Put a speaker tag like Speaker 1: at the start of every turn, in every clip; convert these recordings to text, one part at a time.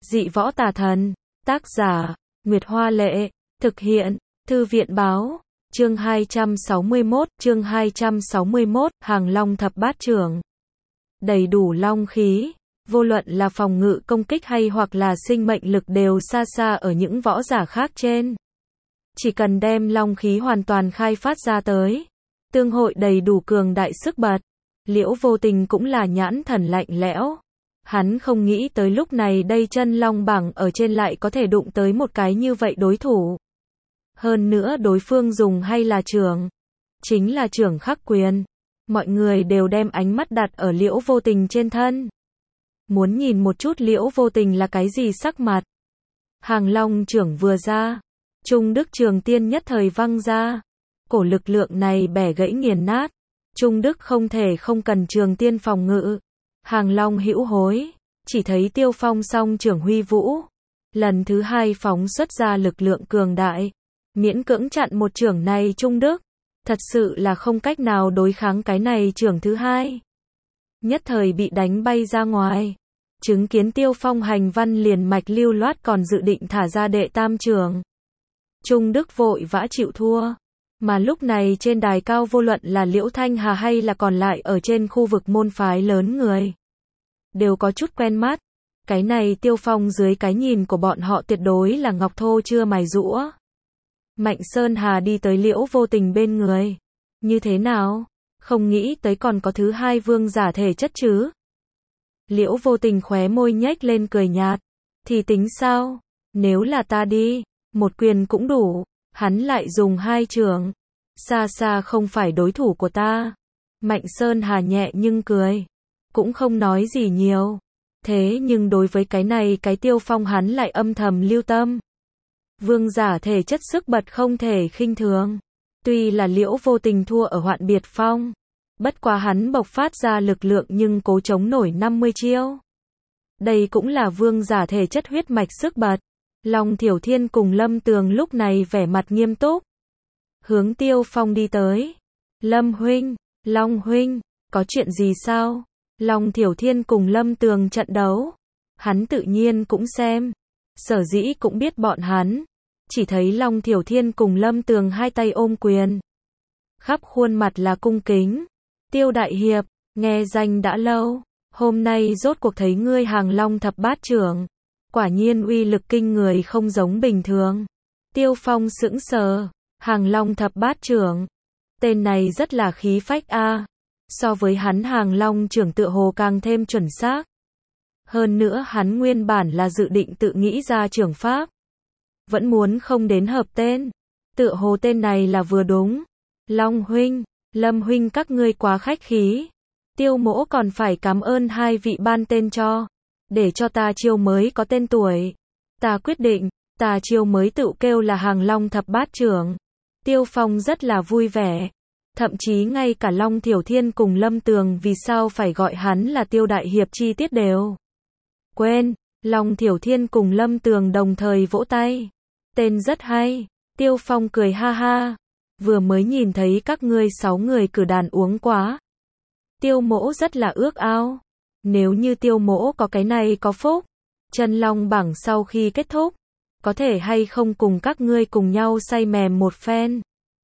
Speaker 1: Dị võ tà thần. Tác giả, Nguyệt Hoa Lệ. Thực hiện, Thư viện Báo. Chương 261, Hàng Long Thập Bát Trưởng. Đầy đủ long khí, vô luận là phòng ngự công kích hay hoặc là sinh mệnh lực đều xa xa ở những võ giả khác trên. Chỉ cần đem long khí hoàn toàn khai phát ra tới, tương hội đầy đủ cường đại sức bật. Liễu Vô Tình cũng là nhãn thần lạnh lẽo. Hắn không nghĩ tới lúc này đây chân long bảng ở trên lại có thể đụng tới một cái như vậy đối thủ. Hơn nữa đối phương dùng hay là trưởng, chính là trưởng khắc quyền. Mọi người đều đem ánh mắt đặt ở Liễu Vô Tình trên thân. Muốn nhìn một chút Liễu Vô Tình là cái gì sắc mặt. Hàng long trưởng vừa ra, Trung Đức Trường Tiên nhất thời văng ra. Cổ lực lượng này bẻ gãy nghiền nát. Trung Đức không thể không cần Trường Tiên phòng ngự. Hàng long hữu hối, chỉ thấy Tiêu Phong song trưởng huy vũ. Lần thứ hai phóng xuất ra lực lượng cường đại. Miễn cưỡng chặn một trưởng này Trung Đức. Thật sự là không cách nào đối kháng cái này trưởng thứ hai. Nhất thời bị đánh bay ra ngoài. Chứng kiến Tiêu Phong hành văn liền mạch lưu loát còn dự định thả ra đệ tam trưởng. Trung Đức vội vã chịu thua. Mà lúc này trên đài cao vô luận là Liễu Thanh Hà hay là còn lại ở trên khu vực môn phái lớn người, đều có chút quen mắt. Cái này Tiêu Phong dưới cái nhìn của bọn họ tuyệt đối là ngọc thô chưa mài rũa. Mạnh Sơn Hà đi tới Liễu Vô Tình bên người. Như thế nào? Không nghĩ tới còn có thứ hai vương giả thể chất chứ? Liễu Vô Tình khóe môi nhếch lên cười nhạt. Thì tính sao? Nếu là ta đi, một quyền cũng đủ. Hắn lại dùng hai trưởng. Xa xa không phải đối thủ của ta. Mạnh Sơn Hà nhẹ nhưng cười. Cũng không nói gì nhiều. Thế nhưng đối với cái này cái Tiêu Phong hắn lại âm thầm lưu tâm. Vương giả thể chất sức bật không thể khinh thường. Tuy là Liễu Vô Tình thua ở Hoạn Biệt Phong, bất quá hắn bộc phát ra lực lượng nhưng cố chống nổi 50 chiêu. Đây cũng là vương giả thể chất huyết mạch sức bật. Long Thiểu Thiên cùng Lâm Tường lúc này vẻ mặt nghiêm túc. Hướng Tiêu Phong đi tới. Lâm huynh, Long huynh, có chuyện gì sao? Long Thiểu Thiên cùng Lâm Tường trận đấu. Hắn tự nhiên cũng xem. Sở dĩ cũng biết bọn hắn. Chỉ thấy Long Thiểu Thiên cùng Lâm Tường hai tay ôm quyền. Khắp khuôn mặt là cung kính. Tiêu đại hiệp, nghe danh đã lâu. Hôm nay rốt cuộc thấy ngươi Hàng Long Thập Bát Trưởng. Quả nhiên uy lực kinh người không giống bình thường. Tiêu Phong sững sờ. Hàng Long Thập Bát Trưởng. Tên này rất là khí phách a. So với hắn Hàng Long trưởng tựa hồ càng thêm chuẩn xác. Hơn nữa hắn nguyên bản là dự định tự nghĩ ra trưởng pháp. Vẫn muốn không đến hợp tên. Tựa hồ tên này là vừa đúng. Long huynh, Lâm huynh các ngươi quá khách khí. Tiêu mỗ còn phải cảm ơn hai vị ban tên cho. Để cho ta chiêu mới có tên tuổi. Ta quyết định, ta chiêu mới tự kêu là Hàng Long Thập Bát Trưởng. Tiêu Phong rất là vui vẻ. Thậm chí ngay cả Long Thiểu Thiên cùng Lâm Tường vì sao phải gọi hắn là Tiêu đại hiệp chi tiết đều quên. Long Thiểu Thiên cùng Lâm Tường đồng thời vỗ tay. Tên rất hay. Tiêu Phong cười ha ha. Vừa mới nhìn thấy các ngươi 6 người cử đàn uống quá. Tiêu mỗ rất là ước ao. Nếu như Tiêu mỗ có cái này có phúc. Chân long bảng sau khi kết thúc. Có thể hay không cùng các ngươi cùng nhau say mềm một phen.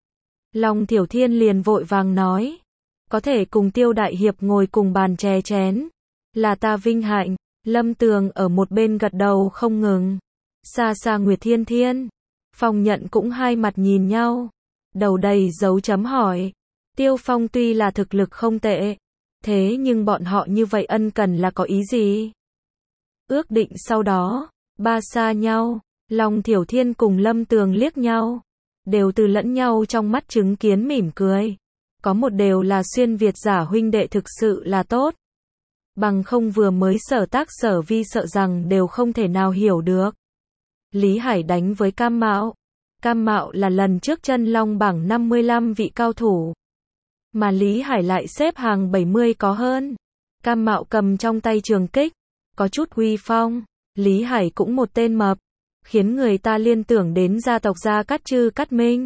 Speaker 1: Long Thiểu Thiên liền vội vàng nói. Có thể cùng Tiêu đại hiệp ngồi cùng bàn chè chén. Là ta vinh hạnh. Lâm Tường ở một bên gật đầu không ngừng. Xa xa Nguyệt Thiên Thiên. Phong Nhận cũng hai mặt nhìn nhau. Đầu đầy dấu chấm hỏi. Tiêu Phong tuy là thực lực không tệ. Thế nhưng bọn họ như vậy ân cần là có ý gì? Ước định sau đó. Ba xa nhau. Long Thiểu Thiên cùng Lâm Tường liếc nhau. Đều từ lẫn nhau trong mắt chứng kiến mỉm cười. Có một đều là xuyên Việt giả huynh đệ thực sự là tốt. Bằng không vừa mới sở tác sở vi sợ rằng đều không thể nào hiểu được. Lý Hải đánh với Cam Mạo. Cam Mạo là lần trước chân long bảng 55 vị cao thủ. Mà Lý Hải lại xếp hàng 70 có hơn. Cam Mạo cầm trong tay trường kích. Có chút uy phong. Lý Hải cũng một tên mập. Khiến người ta liên tưởng đến gia tộc Gia Cát Trư Cát Minh.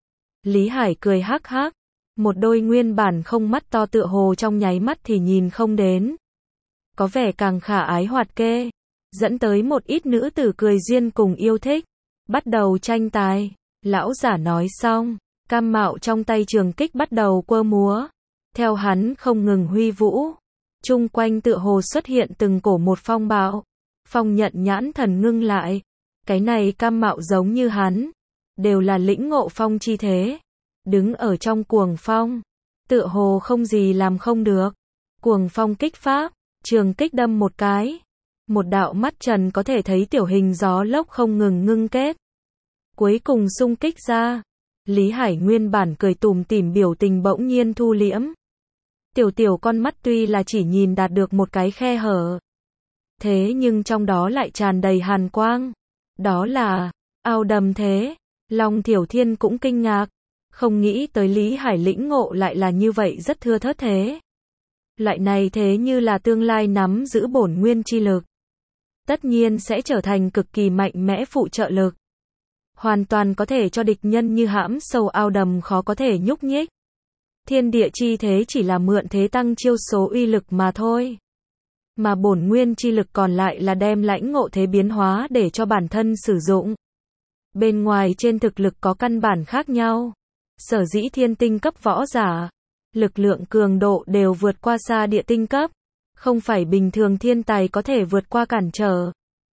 Speaker 1: Lý Hải cười hắc hắc. Một đôi nguyên bản không mắt to tựa hồ trong nháy mắt thì nhìn không đến. Có vẻ càng khả ái hoạt kê. dẫn tới một ít nữ tử cười duyên cùng yêu thích, bắt đầu tranh tài. Lão giả nói xong, Cam Mạo trong tay trường kích bắt đầu quơ múa, theo hắn không ngừng huy vũ, chung quanh tựa hồ xuất hiện từng cổ một phong bạo. Phong Nhận nhãn thần ngưng lại, cái này Cam Mạo giống như hắn, đều là lĩnh ngộ phong chi thế, đứng ở trong cuồng phong, tựa hồ không gì làm không được. Cuồng phong kích pháp, trường kích đâm một cái, một đạo mắt trần có thể thấy tiểu hình gió lốc không ngừng ngưng kết, cuối cùng xung kích ra. Lý Hải nguyên bản cười tủm tỉm biểu tình bỗng nhiên thu liễm. Tiểu con mắt tuy là chỉ nhìn đạt được một cái khe hở, thế nhưng trong đó lại tràn đầy hàn quang. Đó là ao đầm thế. Long Thiểu Thiên cũng kinh ngạc, không nghĩ tới Lý Hải lĩnh ngộ lại là như vậy rất thưa thớt thế. Loại này thế như là tương lai nắm giữ bổn nguyên chi lực, tất nhiên sẽ trở thành cực kỳ mạnh mẽ phụ trợ lực, hoàn toàn có thể cho địch nhân như hãm sâu ao đầm khó có thể nhúc nhích. Thiên địa chi thế chỉ là mượn thế tăng chiêu số uy lực mà thôi, mà bổn nguyên chi lực còn lại là đem lãnh ngộ thế biến hóa để cho bản thân sử dụng. Bên ngoài trên thực lực có căn bản khác nhau, sở dĩ thiên tinh cấp võ giả, lực lượng cường độ đều vượt qua xa địa tinh cấp, không phải bình thường thiên tài có thể vượt qua cản trở.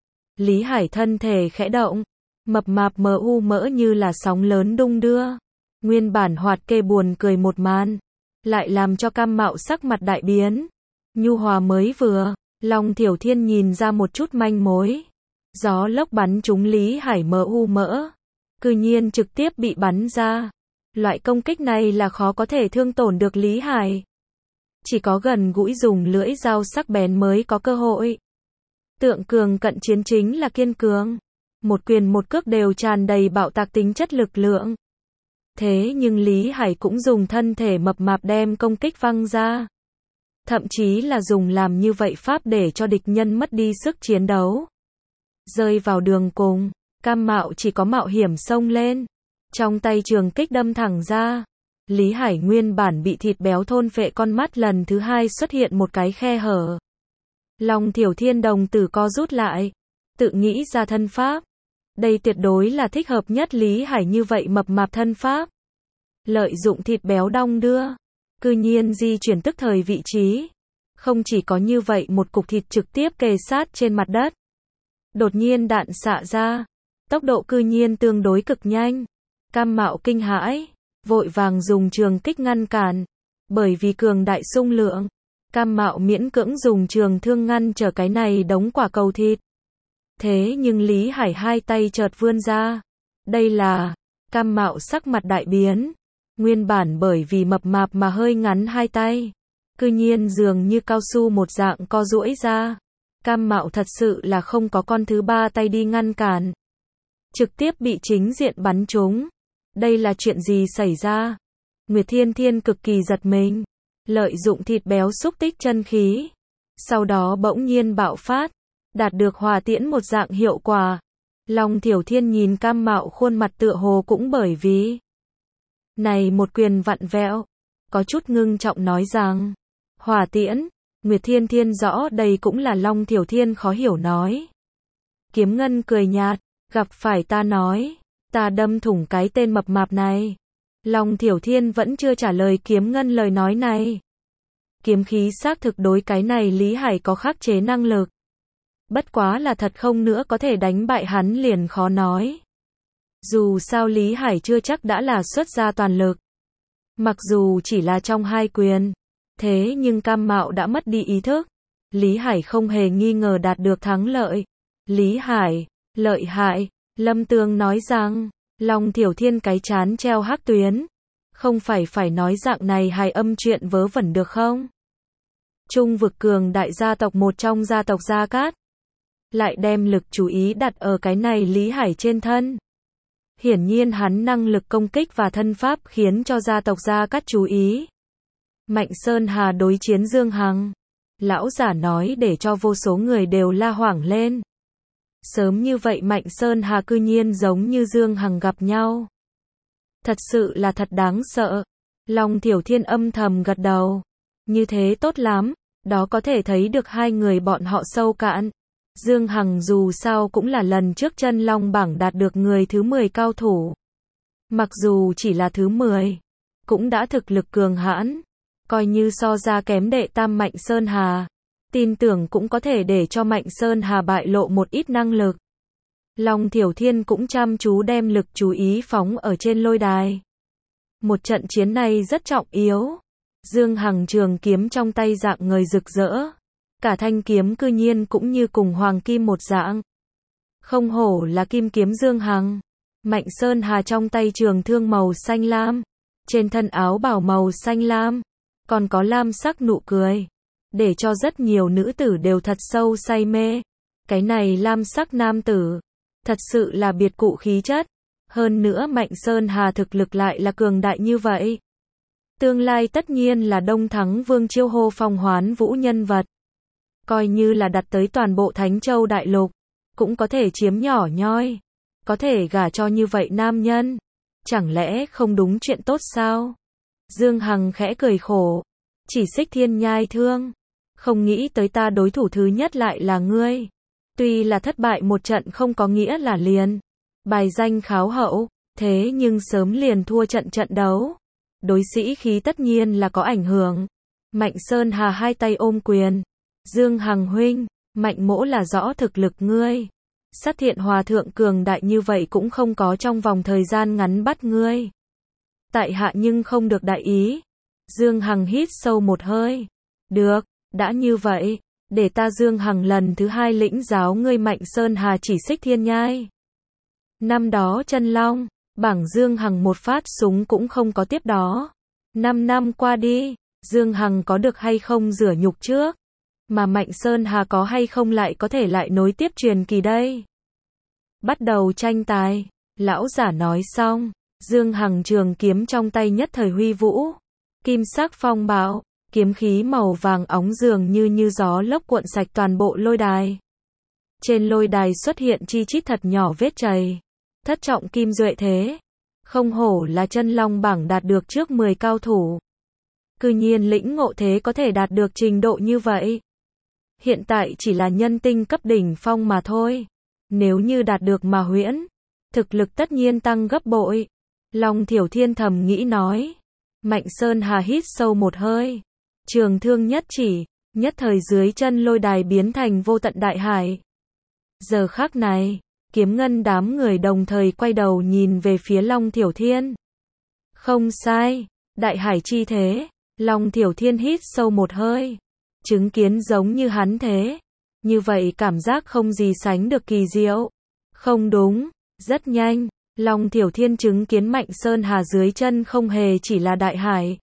Speaker 1: Lý Hải thân thể khẽ động, mập mạp mỡ như là sóng lớn đung đưa. Nguyên bản hoạt kê buồn cười một màn, lại làm cho Cam Mạo sắc mặt đại biến. Nhu hòa mới vừa, Long Thiểu Thiên nhìn ra một chút manh mối. Gió lốc bắn trúng Lý Hải mỡ, cư nhiên trực tiếp bị bắn ra. Loại công kích này là khó có thể thương tổn được Lý Hải. Chỉ có gần gũi dùng lưỡi dao sắc bén mới có cơ hội. Tượng cường cận chiến chính là kiên cường. Một quyền một cước đều tràn đầy bạo tạc tính chất lực lượng. Thế nhưng Lý Hải cũng dùng thân thể mập mạp đem công kích văng ra. Thậm chí là dùng làm như vậy pháp để cho địch nhân mất đi sức chiến đấu. Rơi vào đường cùng, Cam Mạo chỉ có mạo hiểm xông lên. Trong tay trường kích đâm thẳng ra. Lý Hải nguyên bản bị thịt béo thôn phệ con mắt lần thứ hai xuất hiện một cái khe hở. Long Thiểu Thiên đồng tử co rút lại, tự nghĩ ra thân pháp. Đây tuyệt đối là thích hợp nhất Lý Hải như vậy mập mạp thân pháp. Lợi dụng thịt béo đong đưa, cư nhiên di chuyển tức thời vị trí. Không chỉ có như vậy, một cục thịt trực tiếp kề sát trên mặt đất. Đột nhiên đạn xạ ra, tốc độ cư nhiên tương đối cực nhanh. Cam Mạo kinh hãi, vội vàng dùng trường kích ngăn cản. Bởi vì cường đại xung lượng, Cam Mạo miễn cưỡng dùng trường thương ngăn trở cái này đống quả cầu thịt. Thế nhưng Lý Hải hai tay chợt vươn ra. Đây là, Cam Mạo sắc mặt đại biến. Nguyên bản bởi vì mập mạp mà hơi ngắn hai tay, cư nhiên dường như cao su một dạng co duỗi ra. Cam Mạo thật sự là không có con thứ ba tay đi ngăn cản, trực tiếp bị chính diện bắn trúng. Đây là chuyện gì xảy ra? Nguyệt Thiên Thiên cực kỳ giật mình, lợi dụng thịt béo xúc tích chân khí, sau đó bỗng nhiên bạo phát, đạt được hỏa tiễn một dạng hiệu quả. Long Thiểu Thiên nhìn Cam Mạo khuôn mặt tựa hồ cũng bởi vì này một quyền vặn vẹo, có chút ngưng trọng nói rằng, hỏa tiễn. Nguyệt Thiên Thiên rõ đây cũng là Long Thiểu Thiên khó hiểu nói. Kiếm Ngân cười nhạt, gặp phải ta nói, ta đâm thủng cái tên mập mạp này. Long Thiểu Thiên vẫn chưa trả lời Kiếm Ngân lời nói này. Kiếm khí xác thực đối cái này Lý Hải có khắc chế năng lực. Bất quá là thật không nữa có thể đánh bại hắn liền khó nói. Dù sao Lý Hải chưa chắc đã là xuất ra toàn lực. Mặc dù chỉ là trong hai quyền, thế nhưng Cam Mạo đã mất đi ý thức. Lý Hải không hề nghi ngờ đạt được thắng lợi. Lý Hải, lợi hại. Lâm Tường nói rằng, Long Thiểu Thiên cái chán treo hắc tuyến. Không phải nói dạng này hài âm chuyện vớ vẩn được không? Trung vực cường đại gia tộc một trong gia tộc Gia Cát, lại đem lực chú ý đặt ở cái này Lý Hải trên thân. Hiển nhiên hắn năng lực công kích và thân pháp khiến cho gia tộc Gia Cát chú ý. Mạnh Sơn Hà đối chiến Dương Hằng. Lão giả nói để cho vô số người đều la hoảng lên. Sớm như vậy Mạnh Sơn Hà cư nhiên giống như Dương Hằng gặp nhau. Thật sự là thật đáng sợ. Long Thiểu Thiên âm thầm gật đầu. Như thế tốt lắm, đó có thể thấy được hai người bọn họ sâu cạn. Dương Hằng dù sao cũng là lần trước chân long bảng đạt được người thứ 10 cao thủ. Mặc dù chỉ là thứ 10, cũng đã thực lực cường hãn, coi như so ra kém đệ tam Mạnh Sơn Hà. Tin tưởng cũng có thể để cho Mạnh Sơn Hà bại lộ một ít năng lực. Long Thiểu Thiên cũng chăm chú đem lực chú ý phóng ở trên lôi đài. Một trận chiến này rất trọng yếu. Dương Hằng trường kiếm trong tay dạng ngời rực rỡ. Cả thanh kiếm cư nhiên cũng như cùng hoàng kim một dạng. Không hổ là kim kiếm Dương Hằng. Mạnh Sơn Hà trong tay trường thương màu xanh lam. Trên thân áo bào màu xanh lam. Còn có lam sắc nụ cười. Để cho rất nhiều nữ tử đều thật sâu say mê. Cái này lam sắc nam tử. Thật sự là biệt cụ khí chất. Hơn nữa Mạnh Sơn Hà thực lực lại là cường đại như vậy. Tương lai tất nhiên là Đông Thắng Vương chiêu hô phong hoán vũ nhân vật. Coi như là đặt tới toàn bộ Thánh Châu Đại Lục. Cũng có thể chiếm nhỏ nhoi. Có thể gả cho như vậy nam nhân. Chẳng lẽ không đúng chuyện tốt sao? Dương Hằng khẽ cười khổ. Chỉ Xích Thiên nhai thương. Không nghĩ tới ta đối thủ thứ nhất lại là ngươi. Tuy là thất bại một trận không có nghĩa là liền. Bài danh kháo hậu. Thế nhưng sớm liền thua trận đấu. Đối sĩ khí tất nhiên là có ảnh hưởng. Mạnh Sơn Hà hai tay ôm quyền. Dương Hằng huynh, Mạnh mỗ là rõ thực lực ngươi. Sát Thiện Hòa thượng cường đại như vậy cũng không có trong vòng thời gian ngắn bắt ngươi. Tại hạ nhưng không được đại ý. Dương Hằng hít sâu một hơi. Được, đã như vậy, để ta Dương Hằng lần thứ 2 lĩnh giáo ngươi Mạnh Sơn Hà chỉ Xích Thiên nhai. Năm đó chân long, bảng Dương Hằng một phát súng cũng không có tiếp đó. 5 năm qua đi, Dương Hằng có được hay không rửa nhục trước? Mà Mạnh Sơn Hà có hay không lại có thể lại nối tiếp truyền kỳ đây? Bắt đầu tranh tài, lão giả nói xong, Dương Hằng trường kiếm trong tay nhất thời huy vũ. Kim sắc phong bạo, kiếm khí màu vàng óng dường như gió lốc cuộn sạch toàn bộ lôi đài. Trên lôi đài xuất hiện chi chít thật nhỏ vết chày. Thất trọng kim duệ thế. Không hổ là chân long bảng đạt được trước 10 cao thủ. Cư nhiên lĩnh ngộ thế có thể đạt được trình độ như vậy. Hiện tại chỉ là nhân tinh cấp đỉnh phong mà thôi. Nếu như đạt được mà huyễn, thực lực tất nhiên tăng gấp bội. Long Thiểu Thiên thầm nghĩ nói. Mạnh Sơn Hà hít sâu một hơi. Trường thương nhất chỉ, nhất thời dưới chân lôi đài biến thành vô tận đại hải. Giờ khắc này, kiếm ngân đám người đồng thời quay đầu nhìn về phía Long Thiểu Thiên. Không sai, đại hải chi thế. Long Thiểu Thiên hít sâu một hơi. Chứng kiến giống như hắn thế. Như vậy cảm giác không gì sánh được kỳ diệu. Không đúng, rất nhanh. Long Thiểu Thiên chứng kiến Mạnh Sơn Hà dưới chân không hề chỉ là đại hải.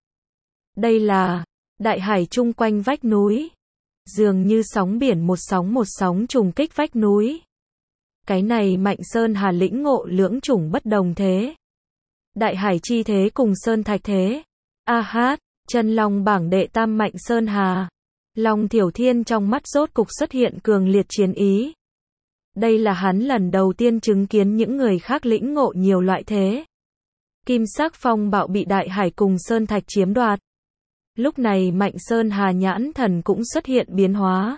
Speaker 1: Đây là đại hải chung quanh vách núi. Dường như sóng biển một sóng trùng kích vách núi. Cái này Mạnh Sơn Hà lĩnh ngộ lưỡng chủng bất đồng thế. Đại hải chi thế cùng sơn thạch thế. A hát, chân long bảng đệ tam Mạnh Sơn Hà. Long Thiểu Thiên trong mắt rốt cục xuất hiện cường liệt chiến ý. Đây là hắn lần đầu tiên chứng kiến những người khác lĩnh ngộ nhiều loại thế. Kim sắc phong bạo bị đại hải cùng sơn thạch chiếm đoạt. Lúc này Mạnh Sơn Hà nhãn thần cũng xuất hiện biến hóa.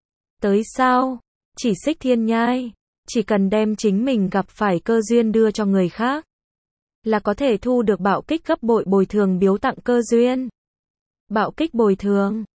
Speaker 1: Tới sao? Chỉ Xích Thiên nhai. Chỉ cần đem chính mình gặp phải cơ duyên đưa cho người khác. Là có thể thu được bạo kích gấp bội bồi thường biếu tặng cơ duyên. Bạo kích bồi thường.